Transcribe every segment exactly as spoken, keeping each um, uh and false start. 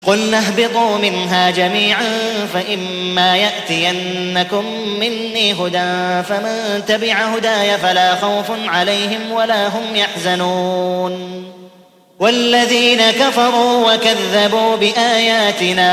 قُلْنَا اهْبِطُوا مِنْهَا جَمِيعًا فَإِمَّا يَأْتِيَنَّكُم مِّنِّي هُدًى فَمَن تَبِعَ هُدَايَ فَلَا خَوْفٌ عَلَيْهِمْ وَلَا هُمْ يَحْزَنُونَ وَالَّذِينَ كَفَرُوا وَكَذَّبُوا بِآيَاتِنَا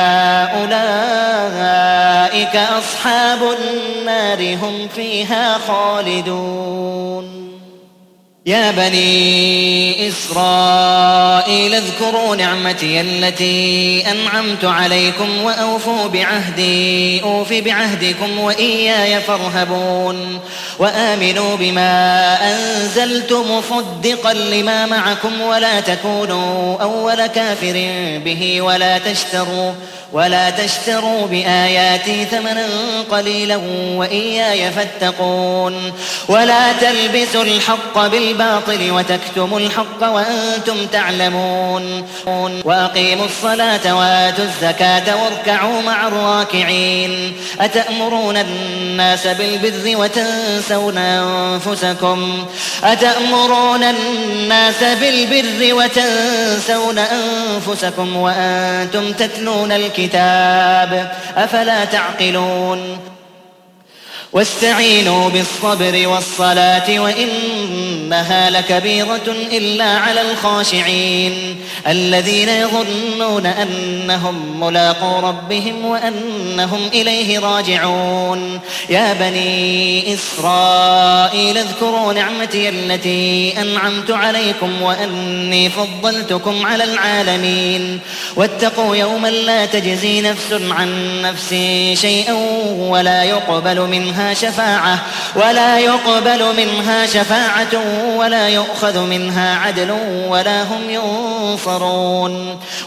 أُولَٰئِكَ أَصْحَابُ النَّارِ هُمْ فِيهَا خَالِدُونَ يا بني إسرائيل اذكروا نعمتي التي أنعمت عليكم وأوفوا بعهدي أوف بعهدكم وإياي فارهبون وآمنوا بما أنزلت مصدقا لما معكم ولا تكونوا أول كافر به ولا تشتروا ولا تشتروا بآياتي ثمنا قليلا وإياي فاتقون ولا تلبسوا الحق بالباطل وتكتموا الحق وأنتم تعلمون وأقيموا الصلاة وآتوا الزكاة واركعوا مع الراكعين أتأمرون الناس بالبر وتنسون أنفسكم أتأمرون الناس بالبر وتنسون أنفسكم وأنتم تتلون الكتاب أفلا تعقلون واستعينوا بالصبر والصلاة وإنها لكبيرة إلا على الخاشعين الذين يظنون أنهم ملاقو ربهم وأنهم إليه راجعون يا بني إسرائيل اذكروا نعمتي التي أنعمت عليكم وأني فضلتكم على العالمين واتقوا يوما لا تجزي نفس عن نفس شيئا ولا يقبل منها شفاعة ولا يقبل منها شفاعة ولا يؤخذ منها عدل ولا هم ينصرون